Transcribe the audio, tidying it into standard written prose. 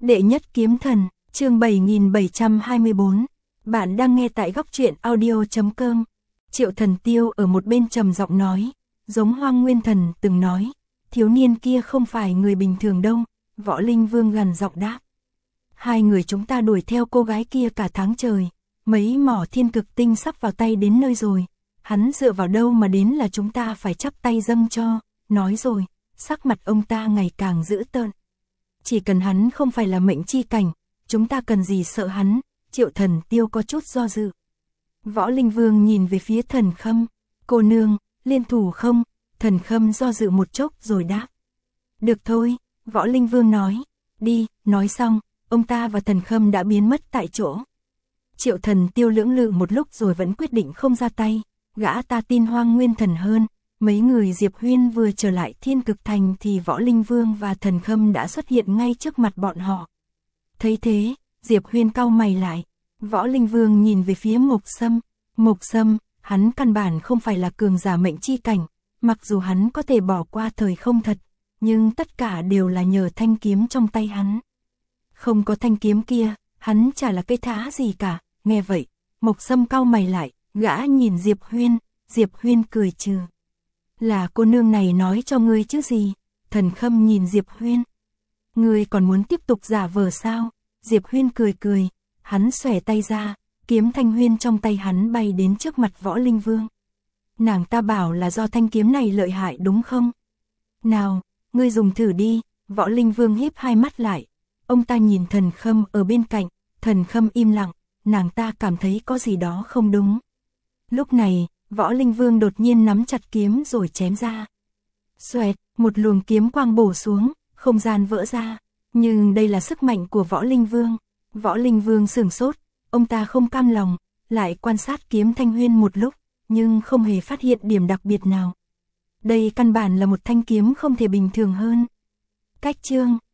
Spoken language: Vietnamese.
Đệ nhất kiếm thần, chương 7724. Bạn đang nghe tại góc truyện audio.com. Triệu Thần Tiêu ở một bên trầm giọng nói, giống Hoang Nguyên Thần từng nói, thiếu niên kia không phải người bình thường đâu. Võ Linh Vương gằn giọng đáp. Hai người chúng ta đuổi theo cô gái kia cả tháng trời, mấy mỏ thiên cực tinh sắp vào tay đến nơi rồi, hắn dựa vào đâu mà đến là chúng ta phải chắp tay dâng cho. Nói rồi, sắc mặt ông ta ngày càng dữ tợn. Chỉ cần hắn không phải là mệnh chi cảnh, chúng ta cần gì sợ hắn. Triệu Thần Tiêu có chút do dự. Võ Linh Vương nhìn về phía Thần Khâm. Cô nương, liên thủ không? Thần Khâm do dự một chốc rồi đáp. Được thôi, Võ Linh Vương nói. Đi. Nói xong, ông ta và Thần Khâm đã biến mất tại chỗ. Triệu Thần Tiêu lưỡng lự một lúc rồi vẫn quyết định không ra tay. Gã ta tin Hoang Nguyên Thần hơn. Mấy người Diệp Huyên vừa trở lại Thiên Cực Thành thì Võ Linh Vương và Thần Khâm đã xuất hiện ngay trước mặt bọn họ. Thấy thế, Diệp Huyên cau mày lại. Võ Linh Vương nhìn về phía Mộc Sâm. Mộc Sâm, hắn căn bản không phải là cường giả mệnh chi cảnh, mặc dù hắn có thể bỏ qua thời không thật, nhưng tất cả đều là nhờ thanh kiếm trong tay hắn. Không có thanh kiếm kia, hắn chả là cái thá gì cả. Nghe vậy, Mộc Sâm cau mày lại, gã nhìn Diệp Huyên. Diệp Huyên cười trừ. Là cô nương này nói cho ngươi chứ gì? Thần Khâm nhìn Diệp Huyên. Ngươi còn muốn tiếp tục giả vờ sao? Diệp Huyên cười cười, hắn xòe tay ra, kiếm thanh huyên trong tay hắn bay đến trước mặt Võ Linh Vương. Nàng ta bảo là do thanh kiếm này lợi hại đúng không? Nào, ngươi dùng thử đi. Võ Linh Vương híp hai mắt lại. Ông ta nhìn Thần Khâm ở bên cạnh, Thần Khâm im lặng, nàng ta cảm thấy có gì đó không đúng. Lúc này, Võ Linh Vương đột nhiên nắm chặt kiếm rồi chém ra. Xoẹt, một luồng kiếm quang bổ xuống, không gian vỡ ra. Nhưng đây là sức mạnh của Võ Linh Vương. Võ Linh Vương sửng sốt, ông ta không cam lòng, lại quan sát kiếm thanh huyên một lúc, nhưng không hề phát hiện điểm đặc biệt nào. Đây căn bản là một thanh kiếm không thể bình thường hơn. Cách chương